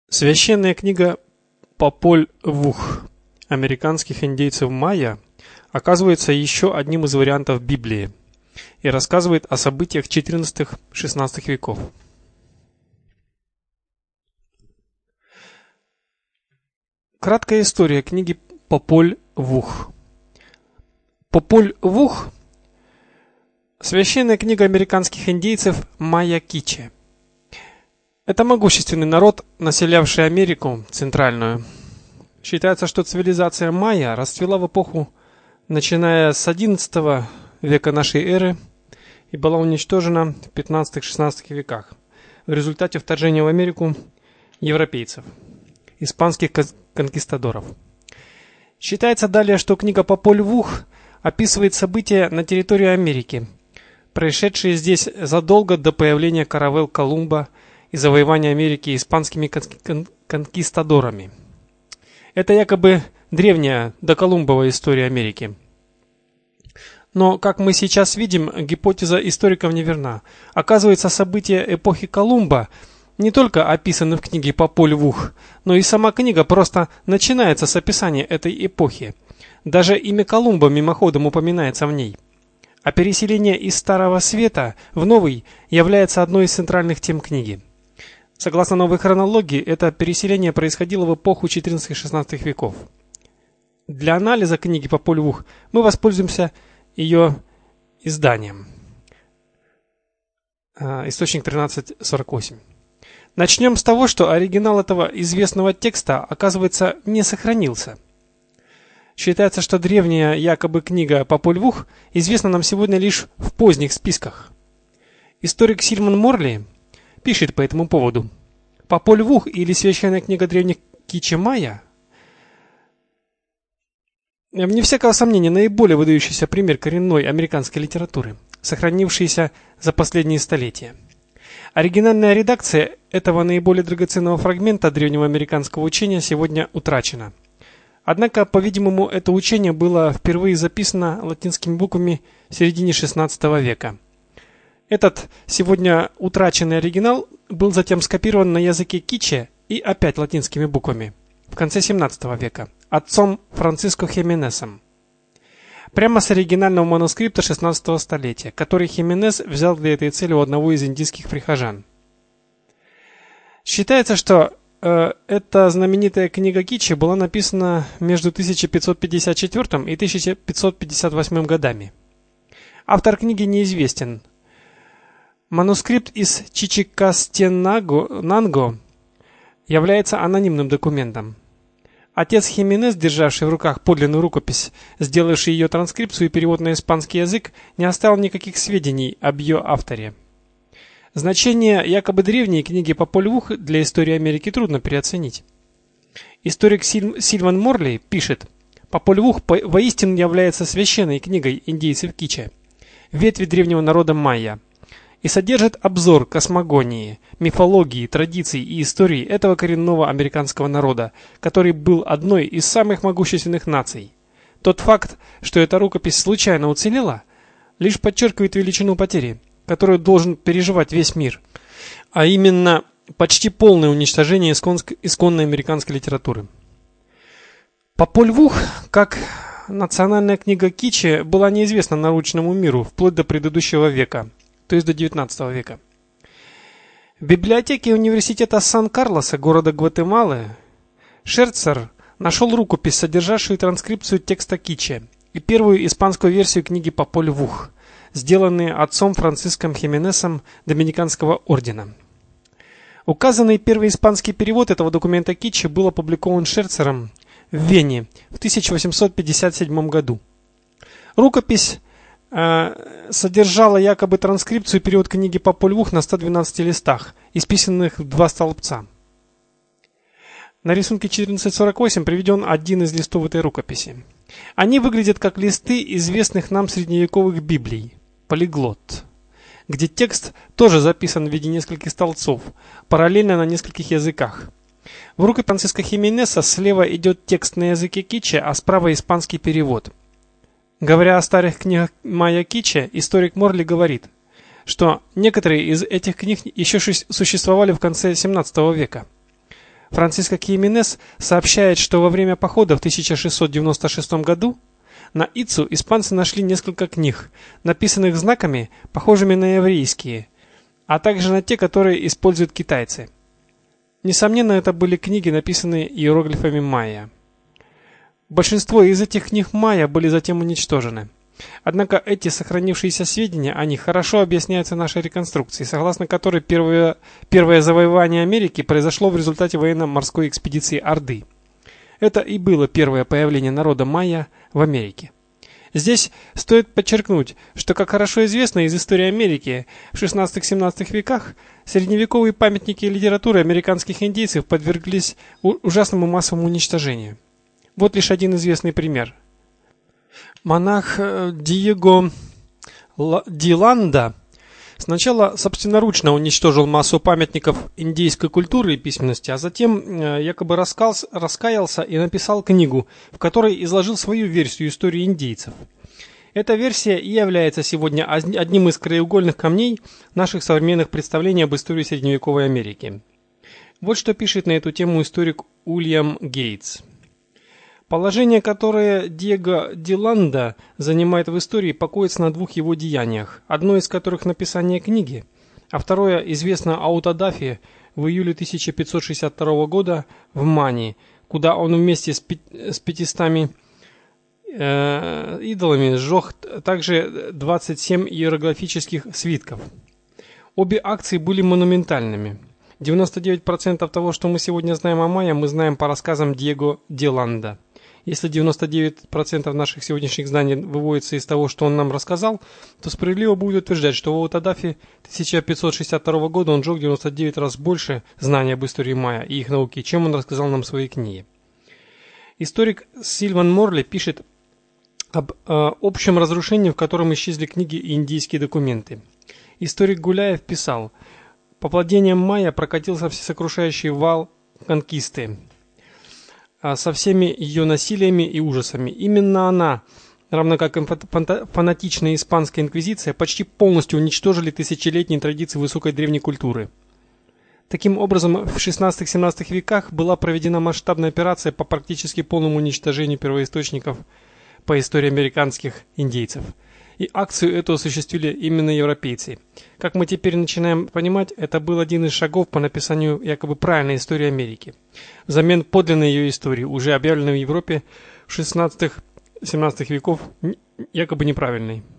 Священная книга Пополь Vuh американских индейцев майя оказывается еще одним из вариантов Библии и рассказывает о событиях XIV-XVI веков. Краткая история книги Пополь Vuh. Пополь Vuh – священная книга американских индейцев майя-киче. Это могущественный народ, населявший Америку центральную. Считается, что цивилизация майя расцвела в эпоху, начиная с XI века нашей эры и была уничтожена в XV-XVI веках в результате вторжения в Америку европейцев, испанских конкистадоров. Считается далее, что книга Пополь Vuh описывает события на территории Америки, происшедшие здесь задолго до появления каравелл Колумба и завоевания Америки испанскими конкистадорами. Это якобы древняя доколумбовая история Америки. Но, как мы сейчас видим, гипотеза историков неверна. Оказывается, события эпохи Колумба не только описаны в книге Пополь Vuh, но и сама книга просто начинается с описания этой эпохи. Даже имя Колумба мимоходом упоминается в ней. А переселение из Старого Света в Новый является одной из центральных тем книги. Согласно новой хронологии, это переселение происходило в эпоху XIV-XVI веков. Для анализа книги Пополь Vuh мы воспользуемся ее изданием. Источник 1348. Начнем с того, что оригинал этого известного текста, оказывается, не сохранился. Считается, что древняя якобы книга Пополь Vuh известна нам сегодня лишь в поздних списках. Историк Сильман Морли пишет по этому поводу: Пополь Vuh, или священная книга древних киче майя, вне всякого сомнения, наиболее выдающийся пример коренной американской литературы, сохранившийся за последние столетия. Оригинальная редакция этого наиболее драгоценного фрагмента древнего американского учения сегодня утрачена. Однако, по-видимому, это учение было впервые записано латинскими буквами в середине XVI века. Этот сегодня утраченный оригинал был затем скопирован на языке киче и опять латинскими буквами в конце XVII века отцом Франциско Хименесом. Прямо с оригинального манускрипта XVI столетия, который Хименес взял для этой цели у одного из индийских прихожан. Считается, что эта знаменитая книга киче была написана между 1554 и 1558 годами. Автор книги неизвестен. Манускрипт из Чичикастенанго является анонимным документом. Отец Хименес, державший в руках подлинную рукопись, сделавший ее транскрипцию и перевод на испанский язык, не оставил никаких сведений об ее авторе. Значение якобы древней книги Пополь Vuh для истории Америки трудно переоценить. Историк Сильман Морли пишет: Пополь Vuh воистину является священной книгой индейцев киче, ветви древнего народа майя, и содержит обзор космогонии, мифологии, традиций и истории этого коренного американского народа, который был одной из самых могущественных наций. Тот факт, что эта рукопись случайно уцелела, лишь подчеркивает величину потери, которую должен переживать весь мир, а именно почти полное уничтожение исконной американской литературы. Пополь Vuh, как национальная книга киче, была неизвестна научному миру вплоть до предыдущего века, то есть до XIX века. В библиотеке университета Сан-Карлоса, города Гватемалы, Шерцер нашел рукопись, содержащую транскрипцию текста киче и первую испанскую версию книги Пополь Vuh, сделанные отцом Франциском Хименесом Доминиканского ордена. Указанный первый испанский перевод этого документа киче был опубликован Шерцером в Вене в 1857 году. Рукопись содержала якобы транскрипцию и перевод книги Пополь Vuh на 112 листах, исписанных в два столбца. На рисунке 1448 приведен один из листов этой рукописи. Они выглядят как листы известных нам средневековых библий, полиглот, где текст тоже записан в виде нескольких столбцов, параллельно на нескольких языках. В рукописи Франциско Хименеса слева идет текст на языке киче, а справа испанский перевод. Говоря о старых книгах майя-киче, историк Морли говорит, что некоторые из этих книг еще существовали в конце XVII века. Франциско Хименес сообщает, что во время похода в 1696 году на Ицу испанцы нашли несколько книг, написанных знаками, похожими на еврейские, а также на те, которые используют китайцы. Несомненно, это были книги, написанные иероглифами майя. Большинство из этих книг майя были затем уничтожены. Однако эти сохранившиеся сведения о них хорошо объясняются нашей реконструкцией, согласно которой первое завоевание Америки произошло в результате военно-морской экспедиции Орды. Это и было первое появление народа майя в Америке. Здесь стоит подчеркнуть, что, как хорошо известно из истории Америки, в XVI-XVII веках средневековые памятники литературы американских индейцев подверглись ужасному массовому уничтожению. Вот лишь один известный пример. Монах Диего ди Ланда сначала собственноручно уничтожил массу памятников индейской культуры и письменности, а затем якобы раскаялся и написал книгу, в которой изложил свою версию истории индейцев. Эта версия и является сегодня одним из краеугольных камней наших современных представлений об истории средневековой Америки. Вот что пишет на эту тему историк Уильям Гейтс. Положение, которое Диего ди Ланда занимает в истории, покоится на двух его деяниях, одно из которых написание книги, а второе известно Аутодафе в июле 1562 года в Мани, куда он вместе с 500 идолами сжег также 27 иероглифических свитков. Обе акции были монументальными. 99% того, что мы сегодня знаем о майя, мы знаем по рассказам Диего ди Ланда. Если 99% наших сегодняшних знаний выводится из того, что он нам рассказал, то справедливо будет утверждать, что в Аутодафе 1562 года он сжег 99 раз больше знаний об истории майя и их науки, чем он рассказал нам в своей книге. Историк Сильван Морли пишет об общем разрушении, в котором исчезли книги и индийские документы. Историк Гуляев писал: «По владениям майя прокатился всесокрушающий вал конкисты со всеми ее насилиями и ужасами. Именно она, равно как и фанатичная испанская инквизиция, почти полностью уничтожили тысячелетние традиции высокой древней культуры. Таким образом, в XVI-XVII веках была проведена масштабная операция по практически полному уничтожению первоисточников по истории американских индейцев. И акцию эту осуществили именно европейцы. Как мы теперь начинаем понимать, это был один из шагов по написанию якобы правильной истории Америки, взамен подлинной ее истории, уже объявленной в Европе в XVI-XVII веков якобы неправильной.